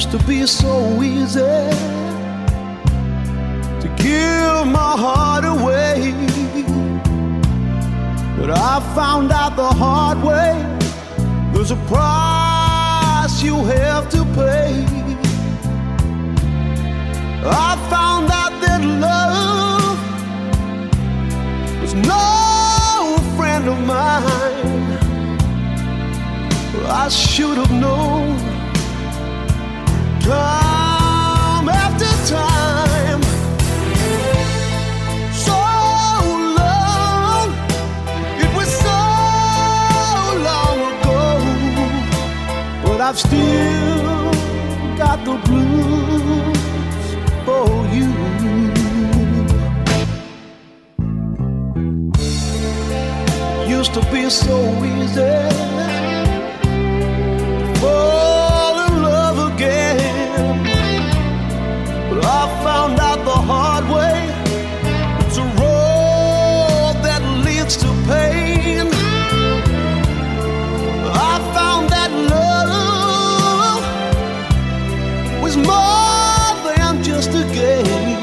Used to be so easy to give my heart away, but I found out the hard way there's a price you have to pay. I found out that love was no friend of mine. I should have known time after time. So long, it was so long ago, but I've still got the blues for you. Used to be so easy fall in love again, but I found out the hard way it's a road that leads to pain. I found that love was more than just a game,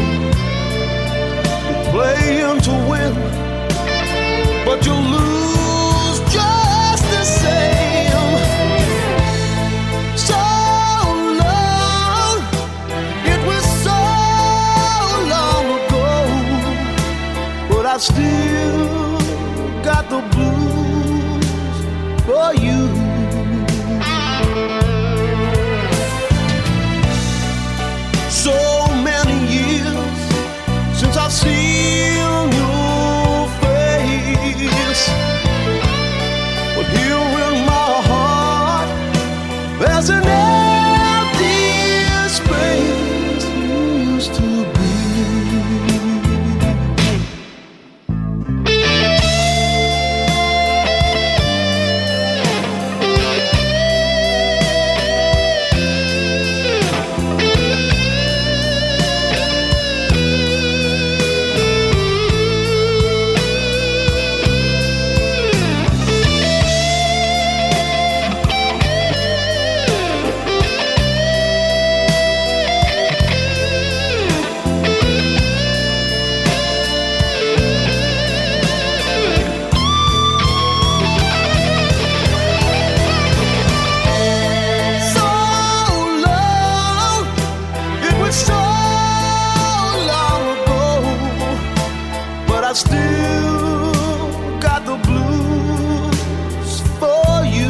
playing to win, but you lose just the same. So long, it was so long ago, but I still got the blues for you. So many years since I've seen your face, but here in my heart there's an empty space you used to be. I still got the blues for you.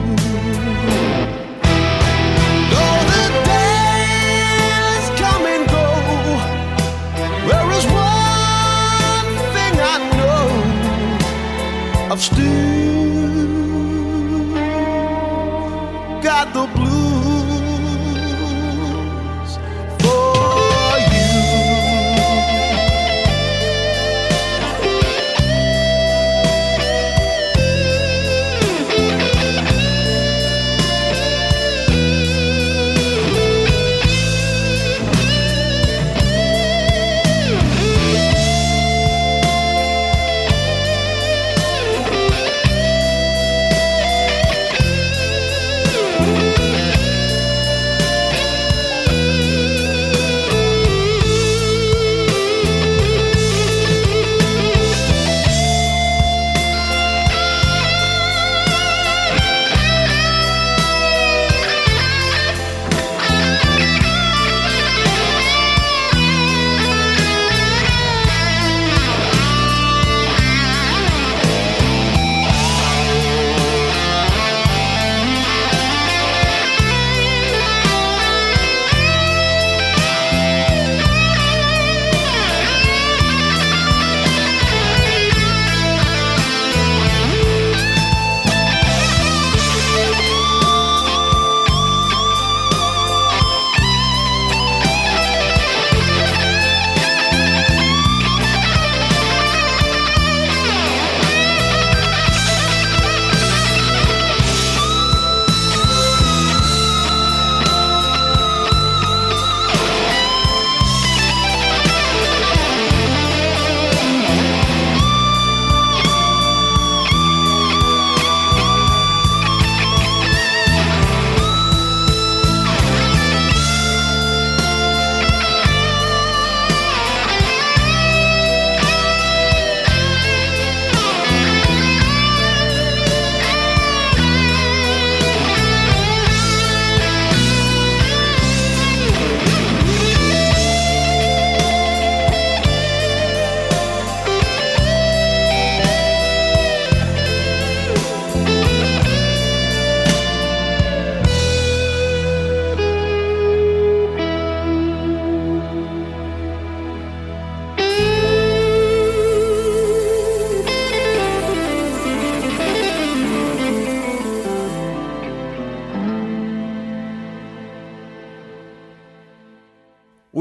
Though the days come and go, there is one thing I know, I've still got the blues for you.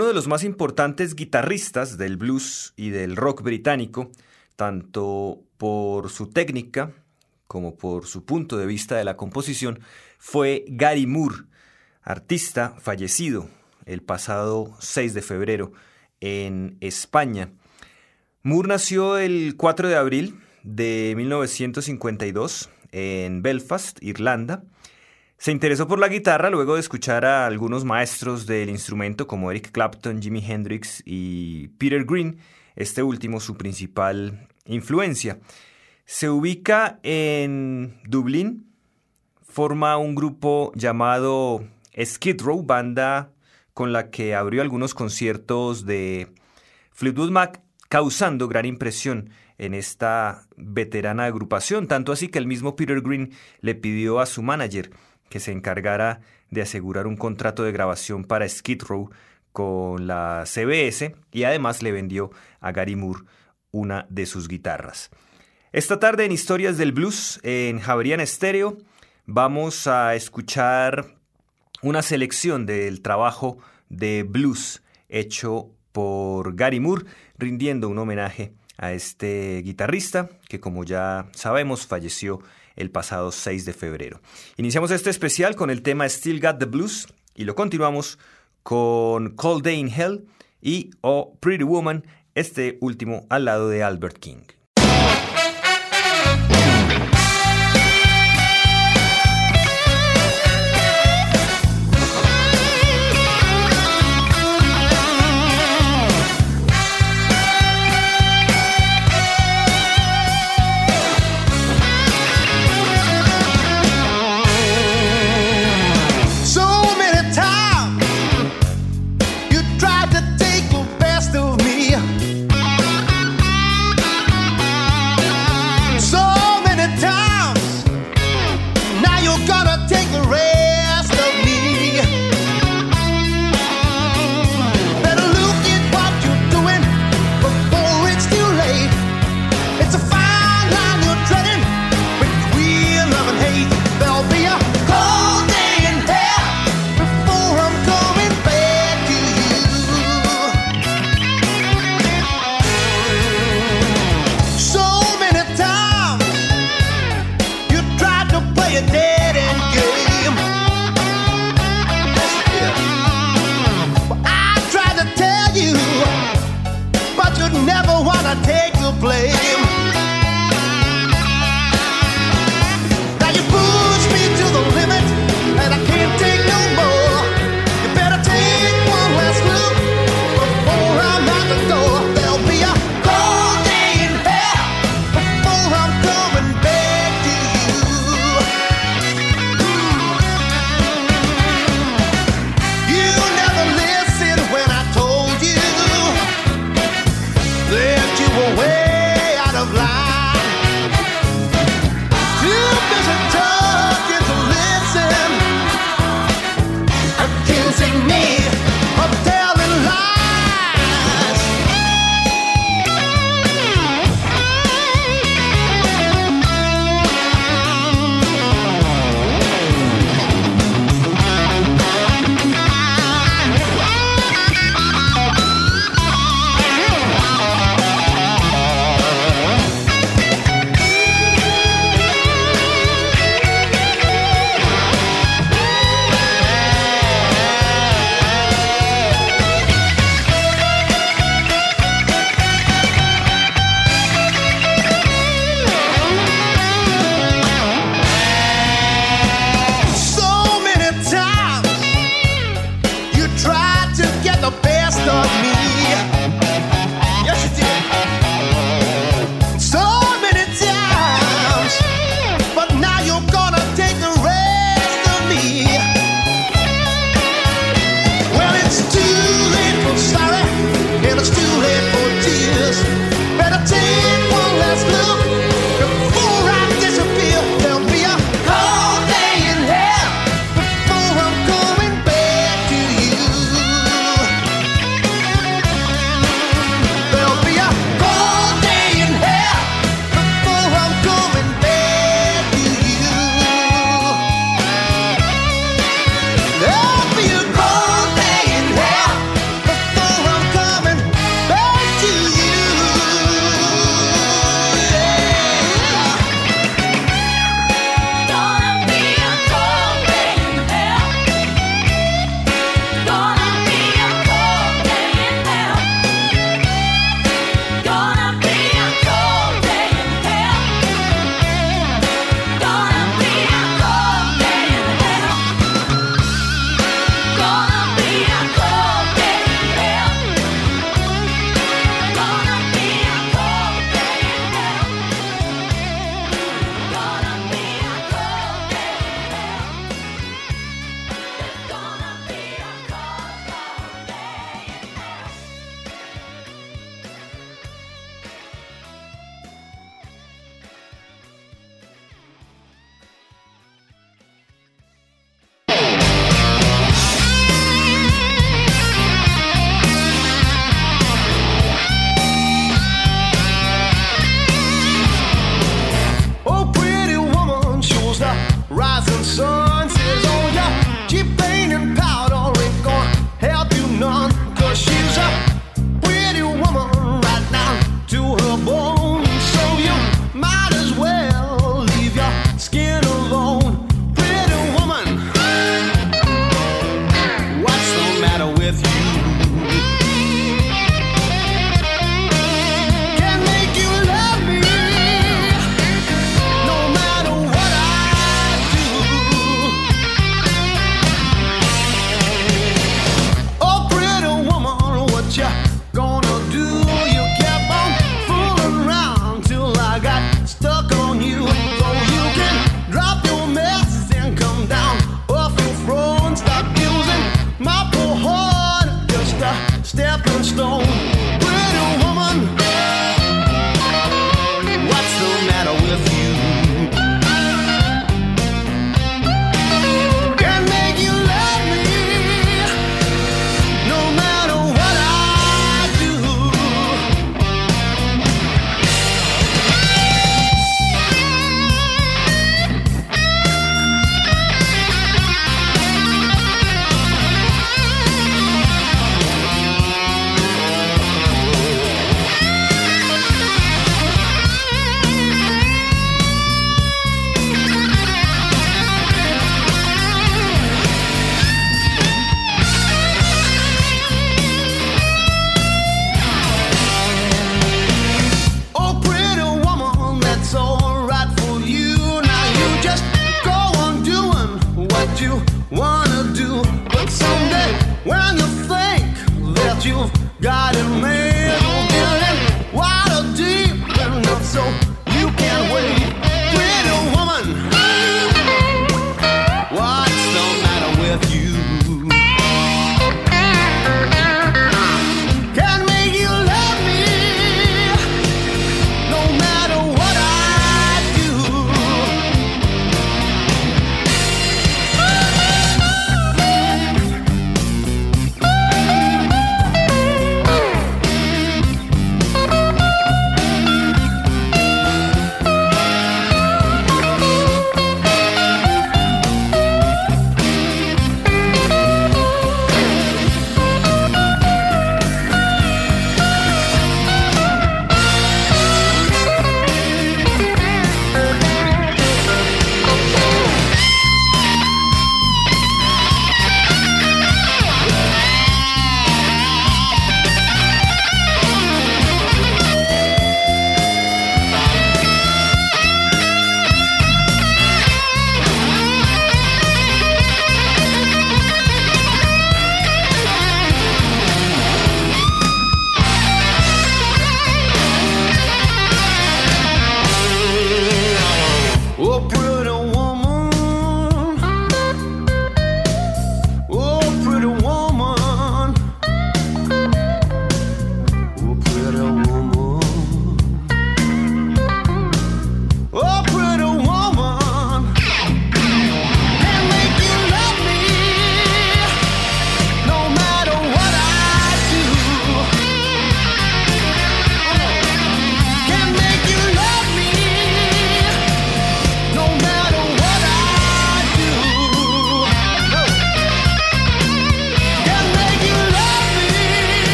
uno de los más importantes guitarristas del blues y del rock británico, tanto por su técnica como por su punto de vista de la composición, fue Gary Moore, artista fallecido el pasado 6 de febrero en España. Moore nació el 4 de abril de 1952 en Belfast, Irlanda. Se interesó por la guitarra luego de escuchar a algunos maestros del instrumento como Eric Clapton, Jimi Hendrix y Peter Green, este último su principal influencia. Se ubica en Dublín, forma un grupo llamado Skid Row, banda con la que abrió algunos conciertos de Fleetwood Mac, causando gran impresión en esta veterana agrupación, tanto así que el mismo Peter Green le pidió a su manager que se encargara de asegurar un contrato de grabación para Skid Row con la CBS y además le vendió a Gary Moore una de sus guitarras. Esta tarde en Historias del Blues en Javeriana Estéreo vamos a escuchar una selección del trabajo de blues hecho por Gary Moore, rindiendo un homenaje a este guitarrista que, como ya sabemos, falleció el pasado 6 de febrero. Iniciamos este especial con el tema Still Got the Blues y lo continuamos con Cold Day in Hell y Oh Pretty Woman, este último al lado de Albert King. Tried to take the best of me.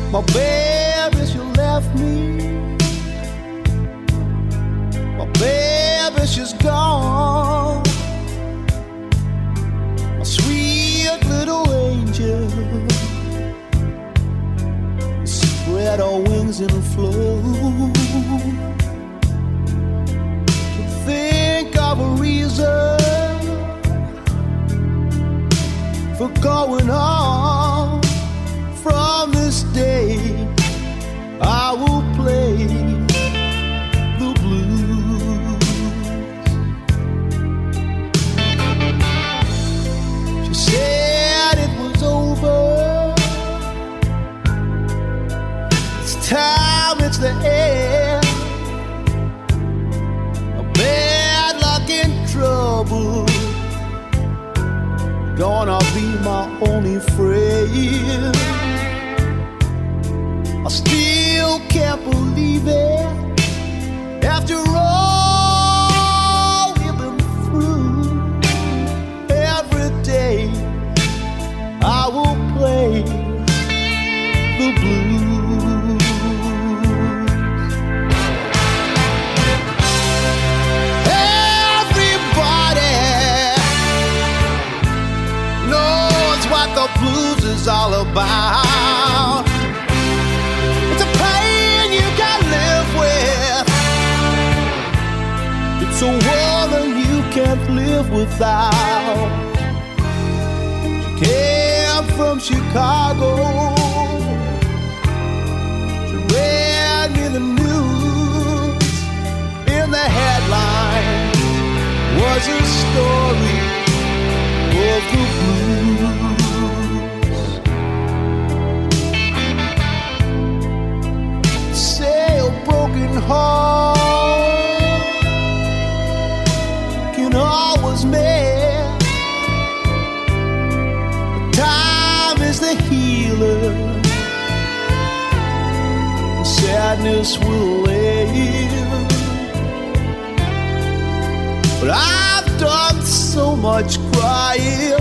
My baby, she left me. My baby, she's gone. My sweet little angel, spread her wings and flew. To think of a reason for going on. From this day, I will play the blues. She said it was over. It's time, it's the end. A bad luck and trouble gonna be my only friend. I still can't believe it. After all we've been through, every day I will play the blues. Everybody knows what the blues is all about. It's a woman you can't live without. She came from Chicago. She read me the news. In the headline was a story of the blues. Say a broken heart always mend. Time is the healer. Sadness will end. But I've done so much crying.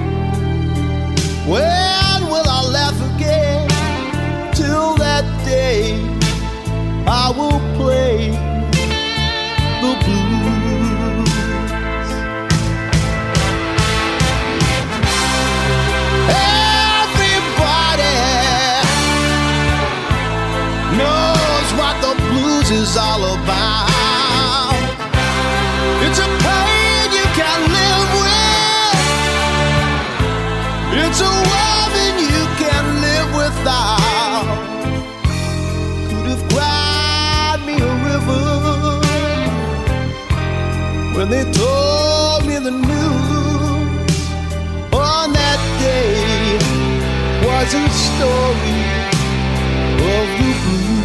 When will I laugh again? Till that day I will play the blues. Is all about. It's a pain you can't live with. It's a woman you can't live without. Could have cried me a river when they told me the news. On that day was a story of the blues.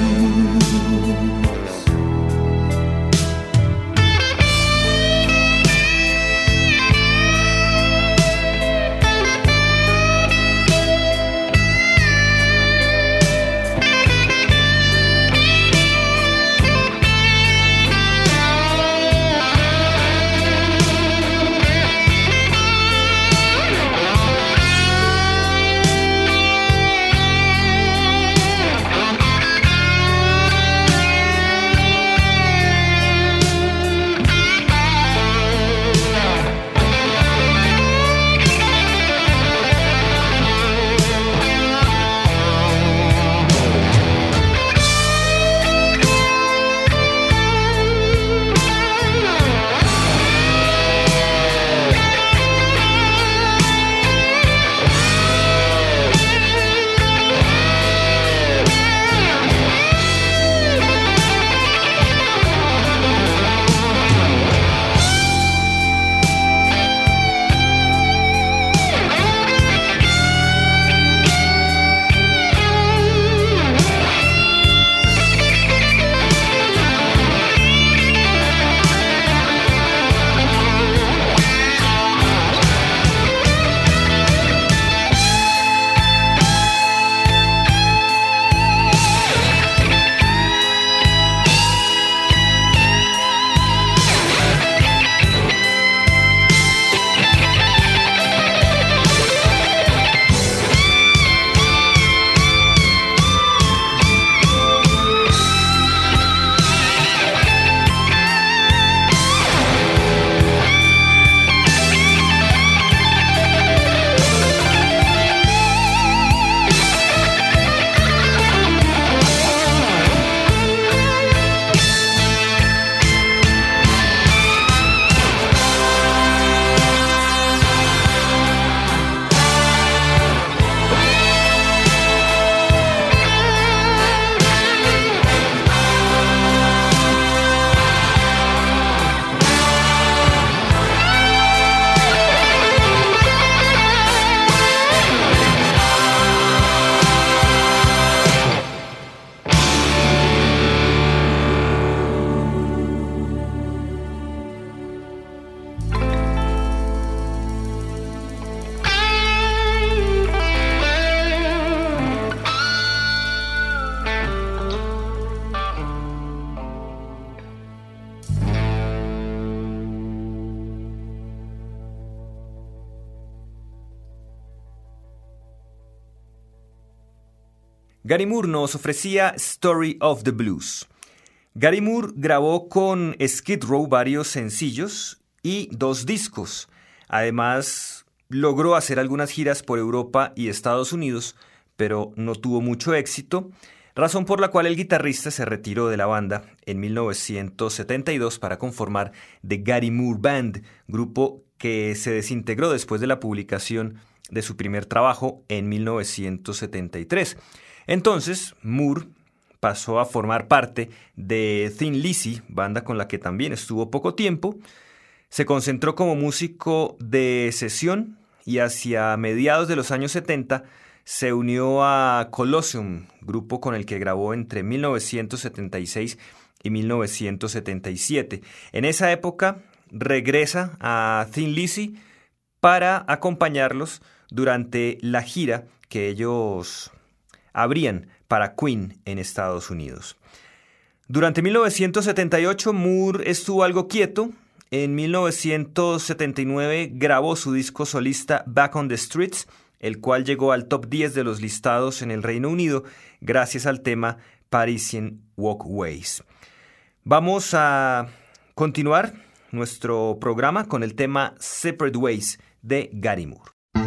Gary Moore nos ofrecía Story of the Blues. Gary Moore grabó con Skid Row varios sencillos y 2 discos. Además, logró hacer algunas giras por Europa y Estados Unidos, pero no tuvo mucho éxito, razón por la cual el guitarrista se retiró de la banda en 1972 para conformar The Gary Moore Band, grupo que se desintegró después de la publicación de su primer trabajo en 1973. Entonces, Moore pasó a formar parte de Thin Lizzy, banda con la que también estuvo poco tiempo. Se concentró como músico de sesión y hacia mediados de los años 70 se unió a Colosseum, grupo con el que grabó entre 1976 y 1977. En esa época regresa a Thin Lizzy para acompañarlos durante la gira que ellos abrían para Queen en Estados Unidos. Durante 1978 Moore estuvo algo quieto. En 1979 grabó su disco solista Back on the Streets, el cual llegó al top 10 de los listados en el Reino Unido gracias al tema Parisian Walkways. Vamos a continuar nuestro programa con el tema Separate Ways de Gary Moore.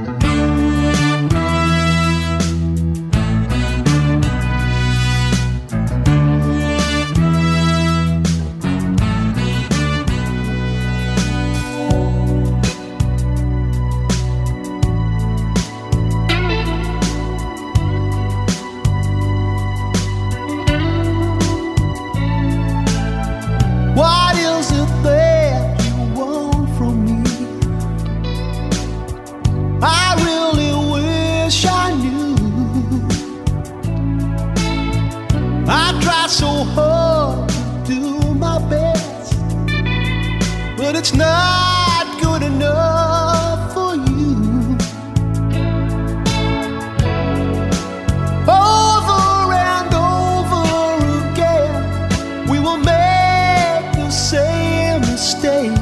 What is it that you want from me? I really wish I knew. I try so hard to do my best, but it's not good enough for you. Over and over again, we will make the same mistakes.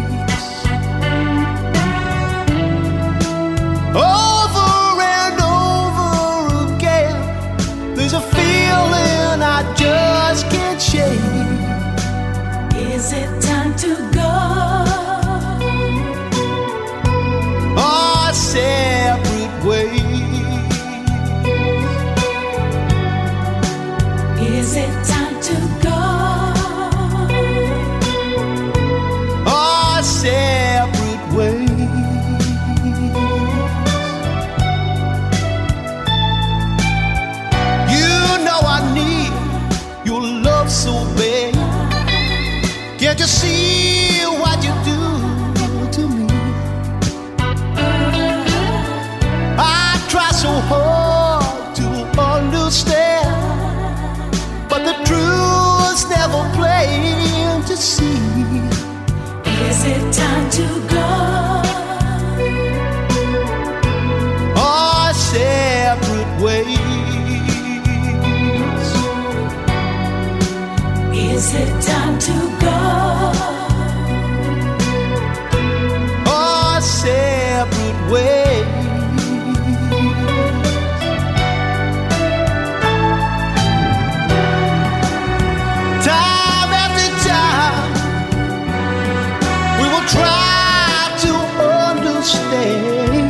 Over and over again, there's a feeling I just can't shake. Is it time to go? Our separate ways. Is it time to go? Our separate ways. You know I need your love so bad. Can't you see what you do to me? I try so hard to understand, but the truth's never plain to see. Is it time to go? Our separate ways. Is it time to go? Our separate ways. Time after time, we will try to understand.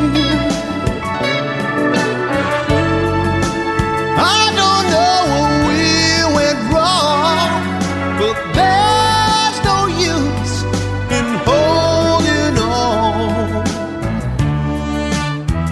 I don't know where we went wrong, but there's no use in holding on.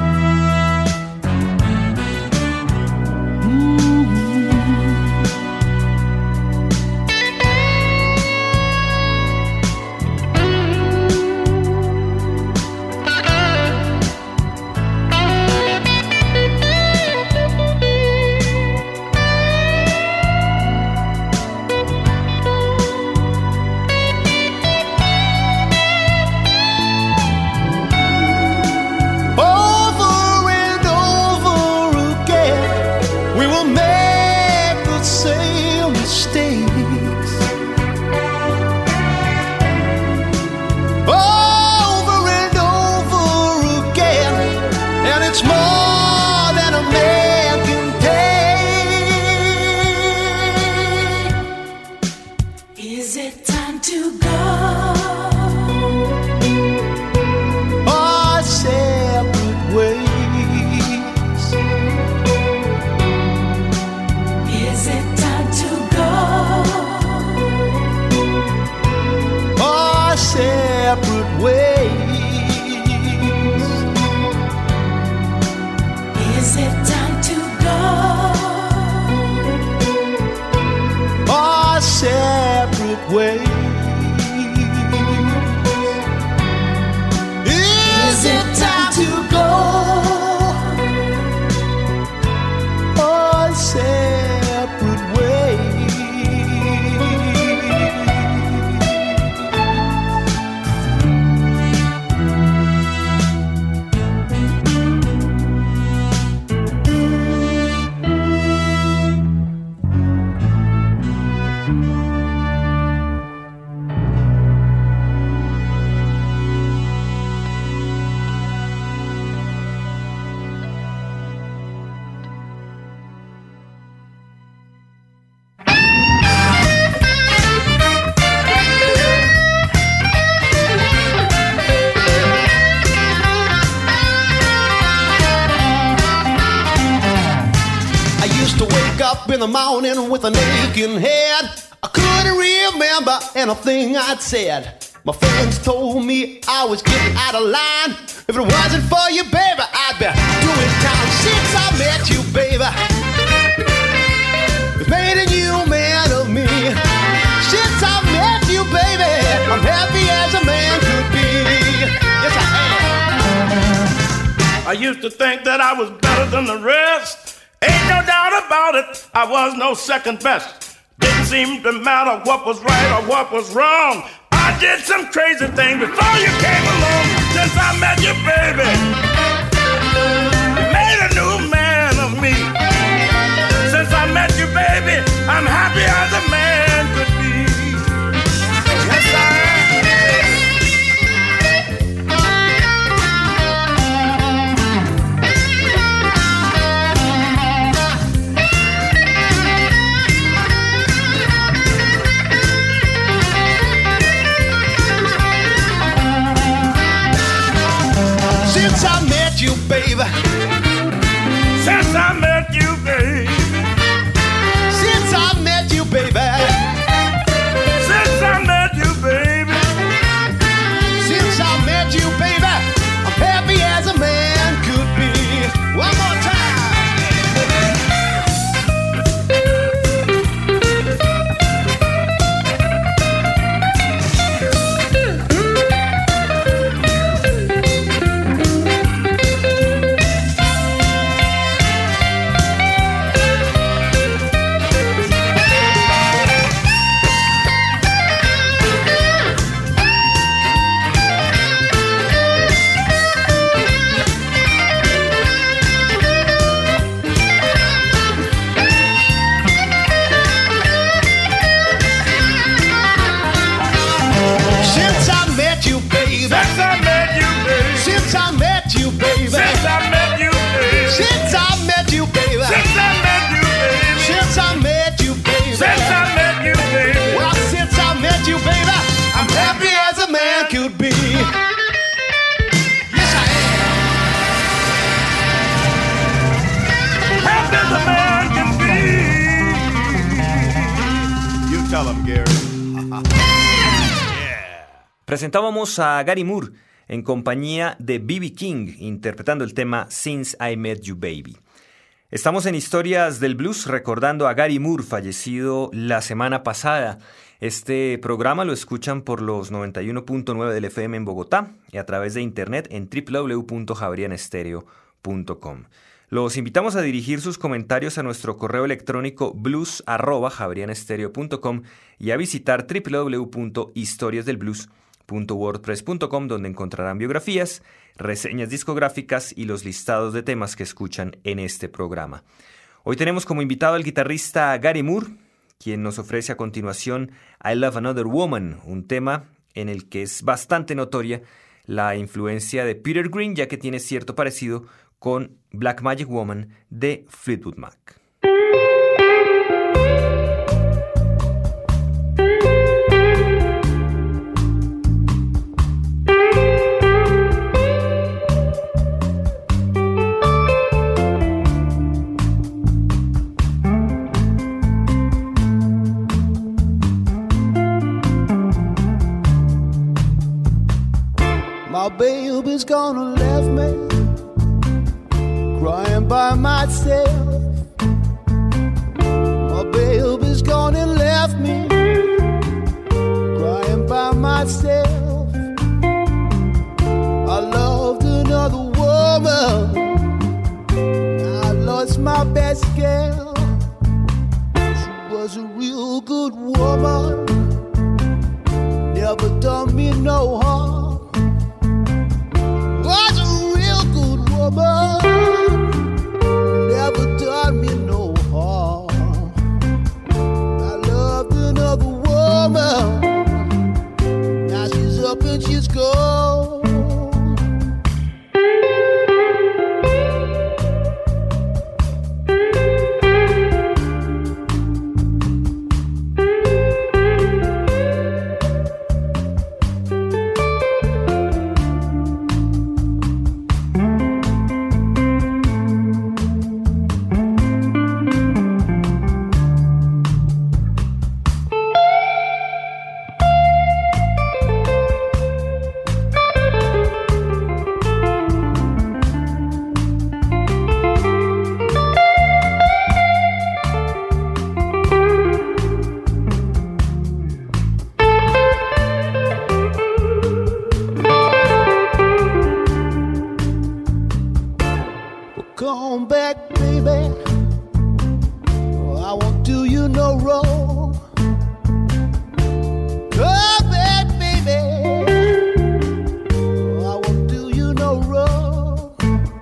up in the morning with an aching head. I couldn't remember anything I'd said. My friends told me I was getting out of line. If it wasn't for you, baby, I'd be doing time. Since I met you, baby, it's made a new man of me. Since I met you, baby, I'm happy as a man could be. Yes, I am. I used to think that I was better than the rest. Ain't no doubt about it, I was no second best. Didn't seem to matter what was right or what was wrong. I did some crazy things before you came along. Since I met you, baby, you made a new man of me. Since I met you, baby, I'm happy as a man could be. Yes, I am. Since I met you, baby. Since I met you, baby. Since I met you, baby. Since I met you, baby. Since I met you, baby, I'm happy as a man could be. One more time. Since I met you, baby. Since I met you, baby. Since I met you, baby. Since I met you, baby. Since I met you, baby. Since I met you, baby. Well, since I met you, baby, I'm happy as a man could be. Yes, I am. Happy as a man can be. You tell him, Gary. Presentábamos a Gary Moore en compañía de B.B. King, interpretando el tema Since I Met You Baby. Estamos en Historias del Blues recordando a Gary Moore, fallecido la semana pasada. Este programa lo escuchan por los 91.9 del FM en Bogotá y a través de internet en www.javerianestereo.com. Los invitamos a dirigir sus comentarios a nuestro correo electrónico blues@javerianestereo.com y a visitar www.historiasdelblues.com .wordpress.com, donde encontrarán biografías, reseñas discográficas y los listados de temas que escuchan en este programa. Hoy tenemos como invitado al guitarrista Gary Moore, quien nos ofrece a continuación I Love Another Woman, un tema en el que es bastante notoria la influencia de Peter Green, ya que tiene cierto parecido con Black Magic Woman de Fleetwood Mac. My baby's gonna leave me crying by myself. My baby's gonna leave me crying by myself. I loved another woman, I lost my best girl. She was a real good woman, never done me no harm. Was a real good woman, never done me no harm. I loved another woman, now she's up and she's gone. Come back, baby. I won't do you no wrong. Come back, baby. I won't do you no wrong.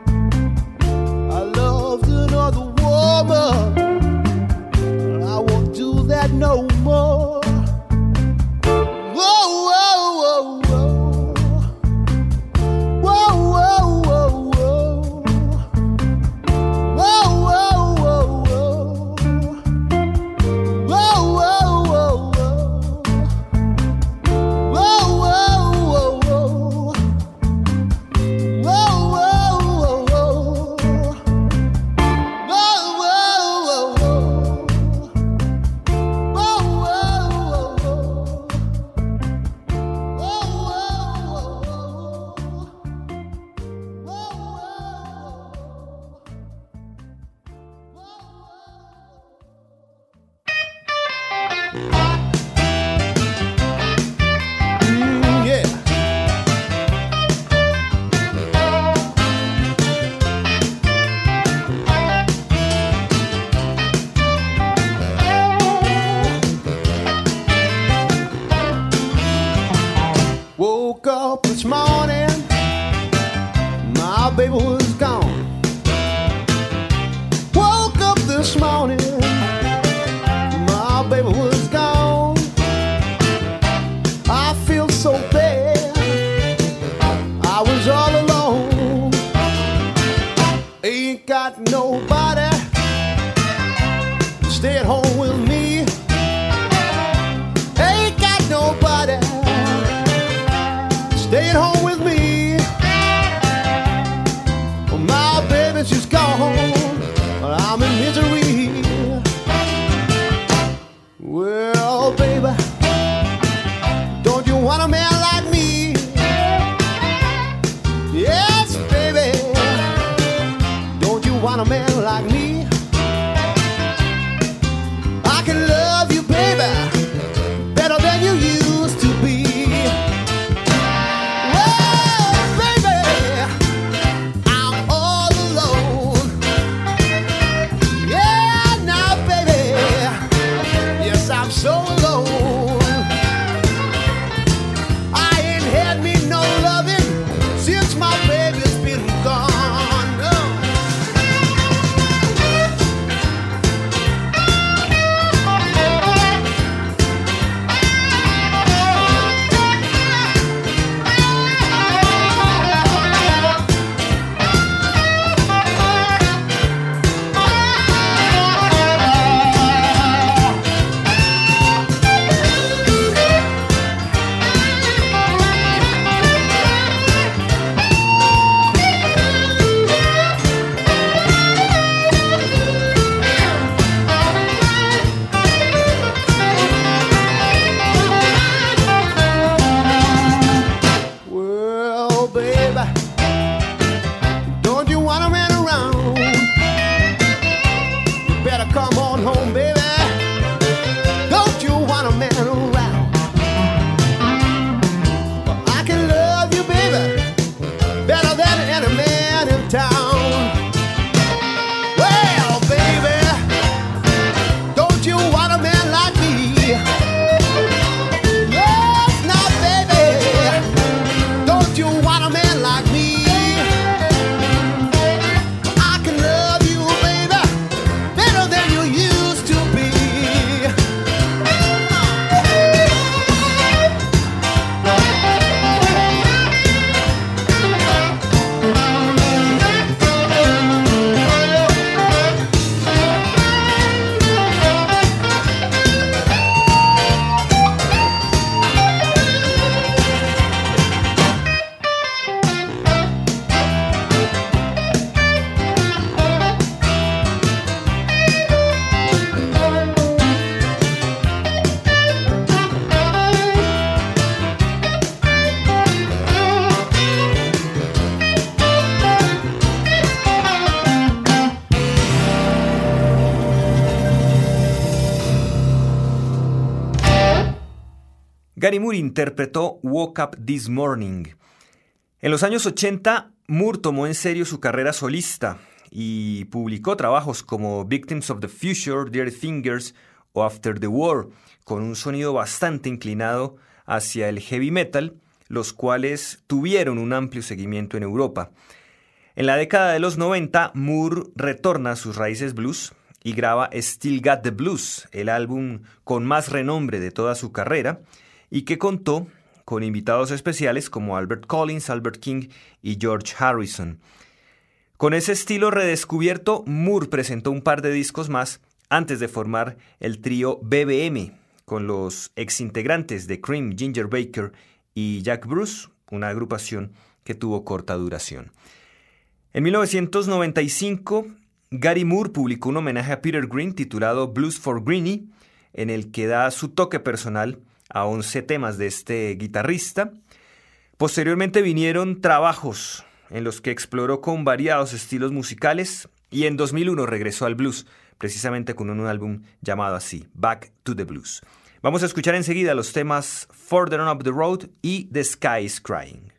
I loved another woman. I won't do that no more. Whoa, whoa, whoa, whoa. Whoa, whoa, whoa, whoa. Whoa, whoa, whoa, whoa. Whoa, whoa, whoa, whoa. Whoa, whoa, whoa, whoa. Whoa, whoa, whoa, whoa. Whoa, whoa, whoa, whoa. Yeah. Woke up this morning, my baby was gone. Woke up this morning, my baby was gone. I feel so bad, I was all alone. Ain't got nobody to stay at home with me. Ain't got nobody stay at home with me. Well, my baby, she's gone. I'm in misery. Well, baby, don't you want a man like me? Yes, baby. Don't you want a man like me? I can love you, baby, better than you used to be. So alone, I ain't had me no loving since my baby's been gone. Well, baby, don't you want a man around? You better come on home, baby. Don't you want a man around? Well, I can love you, baby, better than any man in town. Well, baby, don't you want a man like me? Yes, now, baby, don't you want a man like me? I can love you, baby, better than you used to be. Gary Moore interpretó Woke Up This Morning. En los años 80, Moore tomó en serio su carrera solista y publicó trabajos como Victims of the Future, Dear Fingers o After the War, con un sonido bastante inclinado hacia el heavy metal, los cuales tuvieron un amplio seguimiento en Europa. En la década de los 90, Moore retorna a sus raíces blues y graba Still Got the Blues, el álbum con más renombre de toda su carrera, y que contó con invitados especiales como Albert Collins, Albert King y George Harrison. Con ese estilo redescubierto, Moore presentó un par de discos más antes de formar el trío BBM, con los exintegrantes de Cream, Ginger Baker y Jack Bruce, una agrupación que tuvo corta duración. En 1995, Gary Moore publicó un homenaje a Peter Green titulado Blues for Greenie, en el que da su toque personal a 11 temas de este guitarrista. Posteriormente vinieron trabajos en los que exploró con variados estilos musicales y en 2001 regresó al blues, precisamente con un álbum llamado así, Back to the Blues. Vamos a escuchar enseguida los temas Further On Up the Road y The Sky is Crying.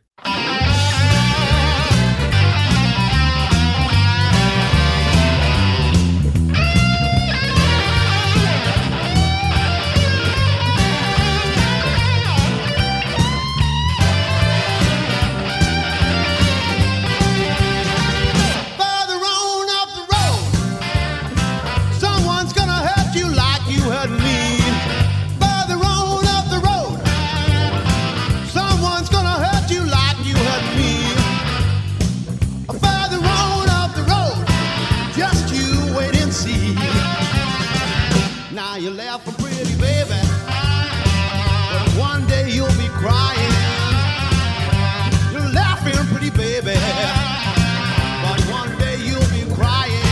You laugh a pretty baby, but one day you'll be crying. You're laughing pretty baby, but one day you'll be crying.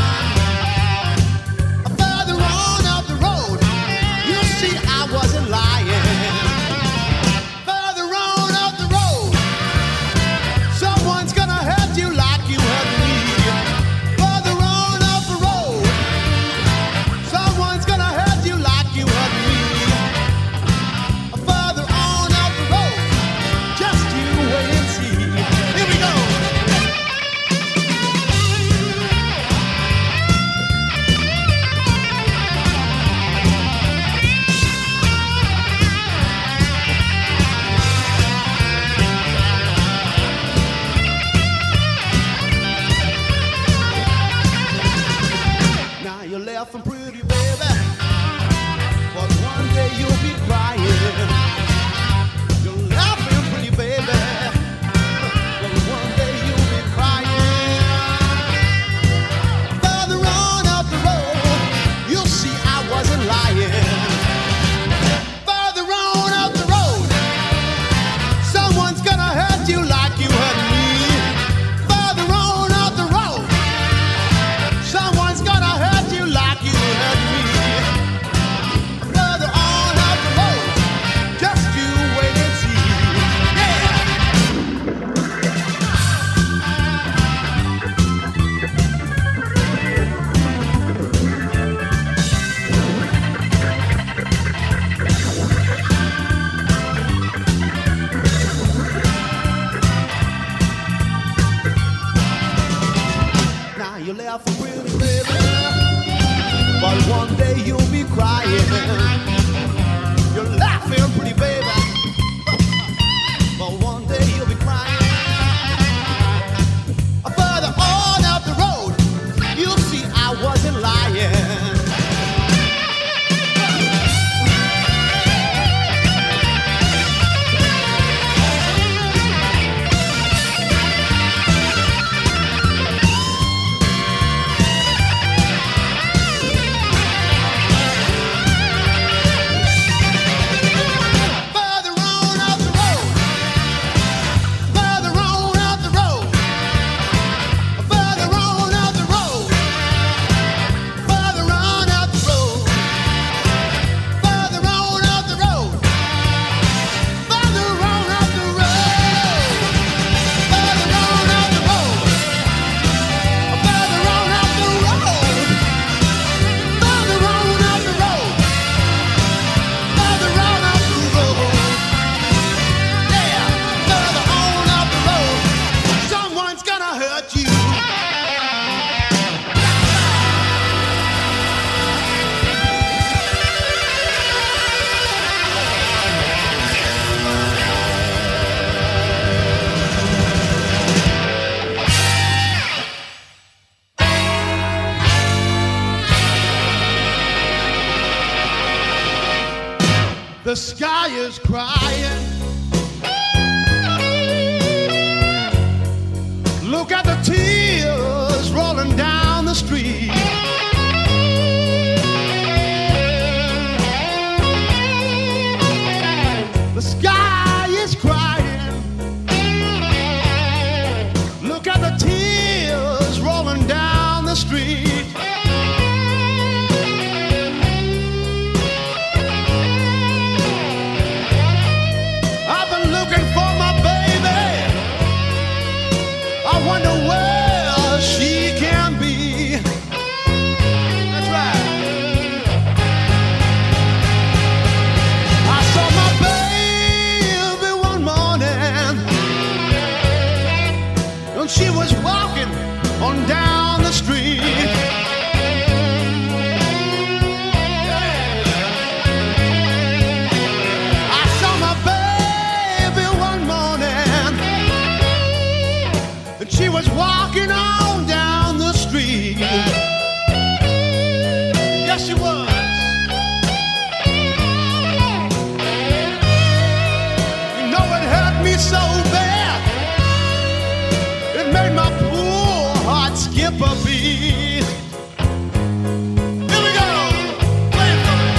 Further on up the road, you'll see I wasn't lying. Further on up the road, someone's gonna hurt you like you hurt me. Further on up the road, someone's gonna hurt you like you hurt me. Further on up the road, just you wait and see. Here we go. Now you're laughing pretty baby, but one day you'll be crying. You're laughing pretty baby, but one day you'll be crying. Further on up the road, you'll see I wasn't lying. Further on up the road, someone's gonna hurt you like you hurt me. Further on up the road, someone's gonna hurt you like you hurt me. Further on up the road, just you wait and see. Yeah. Now you're laughing pretty baby, but one day you'll be crying. You're laughing pretty baby, but one day you'll be crying. Further on up the road, you'll see I wasn't lying. The sky is crying. Look at the tears rolling down the street. The sky is crying. Look at the tears rolling down the street. I've been looking for my baby. I wonder where she can be. That's right. I saw my baby one morning, and she was walking on down the street. I saw my baby one morning, and she was walking on down the street. Yes, she was. You know it hurt me so bad. It made my poor heart skip a beat. Here we go. Play it for me.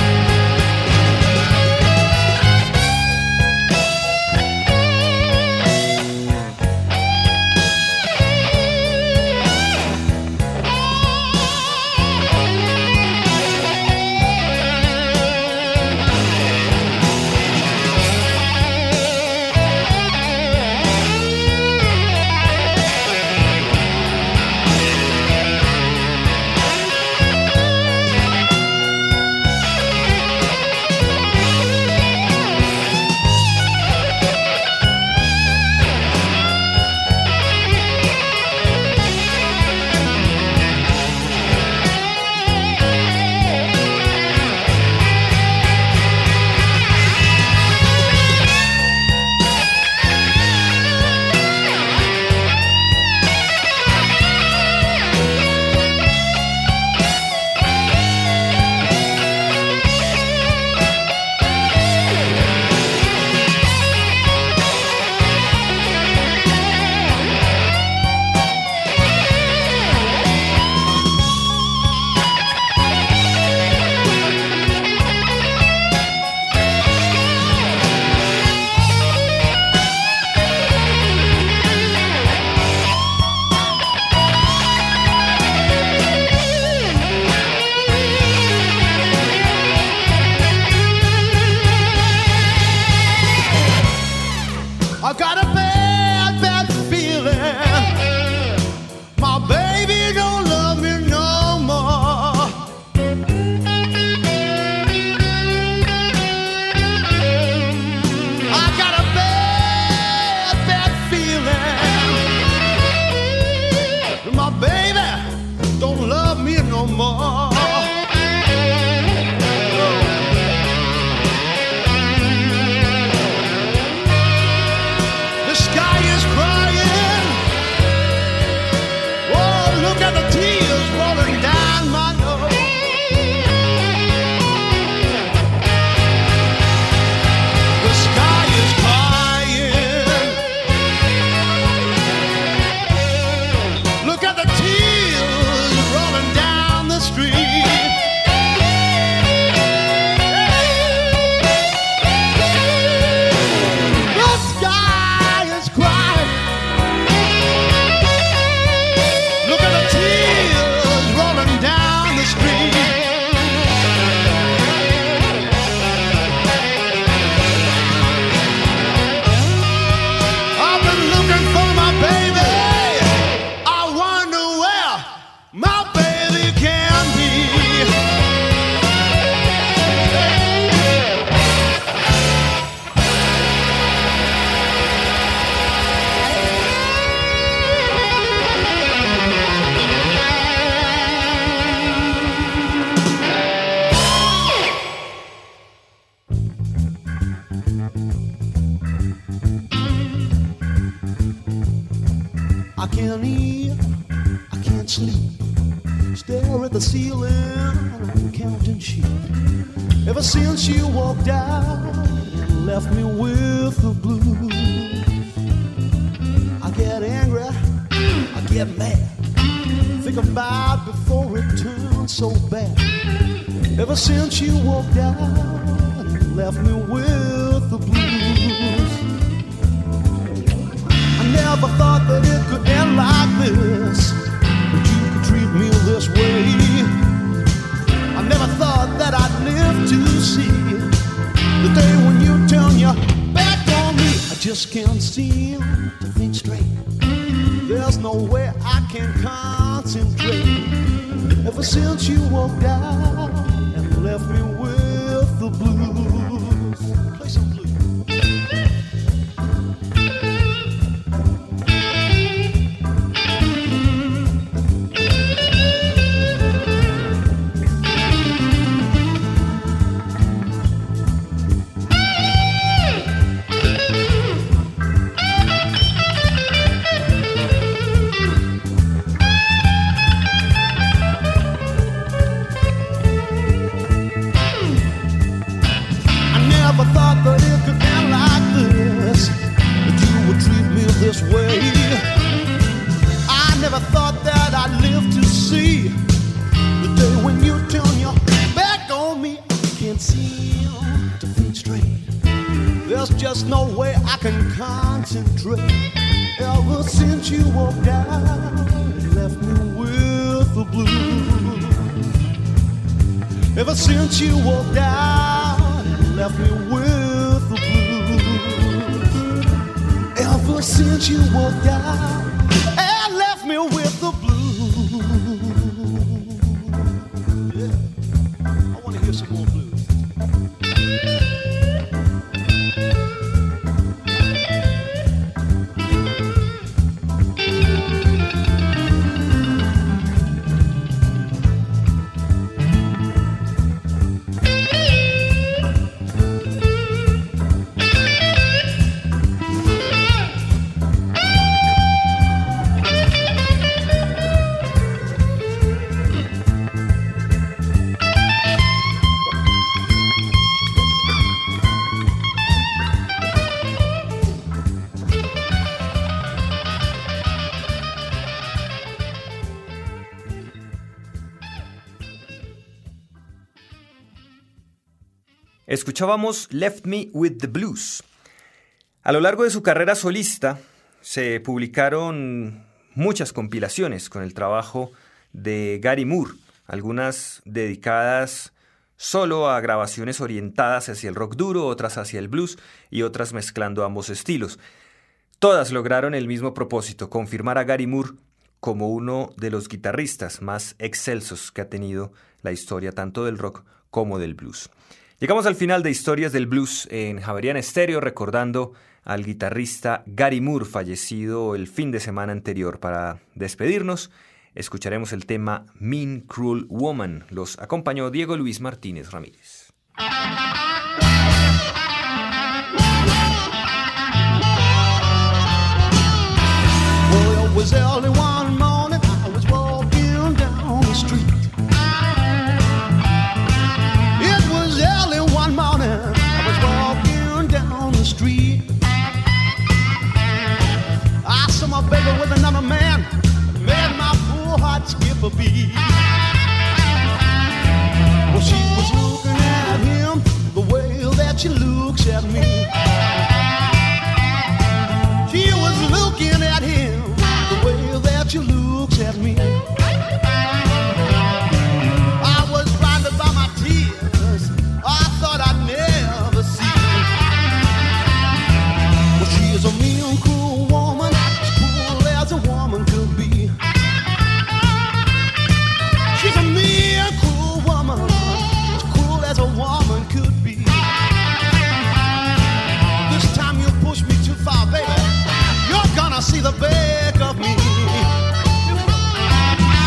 I got a bad, bad feeling. My baby don't love me no more. I got a bad, bad feeling. My baby don't love me no more. The sky is crying. Oh, look at the tears rolling down my nose. The sky is crying. Look at the tears rolling down the street. The sky is crying. Look at the tears rolling down the street. I've been looking for my baby. I wonder where my baby can be. I can't eat, I can't sleep. stare at the ceiling, counting sheep. Ever since you walked out and left me with the blues, I get angry, I get mad, think about before it turns so bad. Ever since you walked out and left me with the blues, I never thought that it could end like this, that you could treat me this way. I never thought that I'd live to see the day when you turn your back on me. I just can't seem to think straight. There's no way I can concentrate. Ever since you walked out and left me with the blues. Play some blues. There's no way I can concentrate. Ever since you walked out and left me with the blues. Ever since you walked out and left me with the blues. Ever since you walked out and left me with the blues. Yeah, I want to hear some more blues. Escuchábamos Left Me With The Blues. A lo largo de su carrera solista se publicaron muchas compilaciones con el trabajo de Gary Moore, algunas dedicadas solo a grabaciones orientadas hacia el rock duro, otras hacia el blues y otras mezclando ambos estilos. Todas lograron el mismo propósito, confirmar a Gary Moore como uno de los guitarristas más excelsos que ha tenido la historia tanto del rock como del blues. Llegamos al final de Historias del Blues en Javeriana Estéreo, recordando al guitarrista Gary Moore, fallecido el fin de semana anterior. Para despedirnos, escucharemos el tema Mean Cruel Woman. Los acompañó Diego Luis Martínez Ramírez. Well, it was early one morning, I was walking down the street. I saw my baby with another man, made my poor heart skip a beat. Well, she was looking at him the way that she looks at me. She was looking at him the way that she looks at me. I was blinded by my tears, I thought I'd never see. Well, she is a mean, cruel woman, as cruel as a woman could be. She's a mean, cruel woman, as cruel as a woman could be. This time you push me too far, baby, you're gonna see the back of me.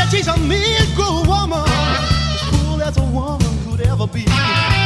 she's a Negro woman, as cool as a woman could ever be.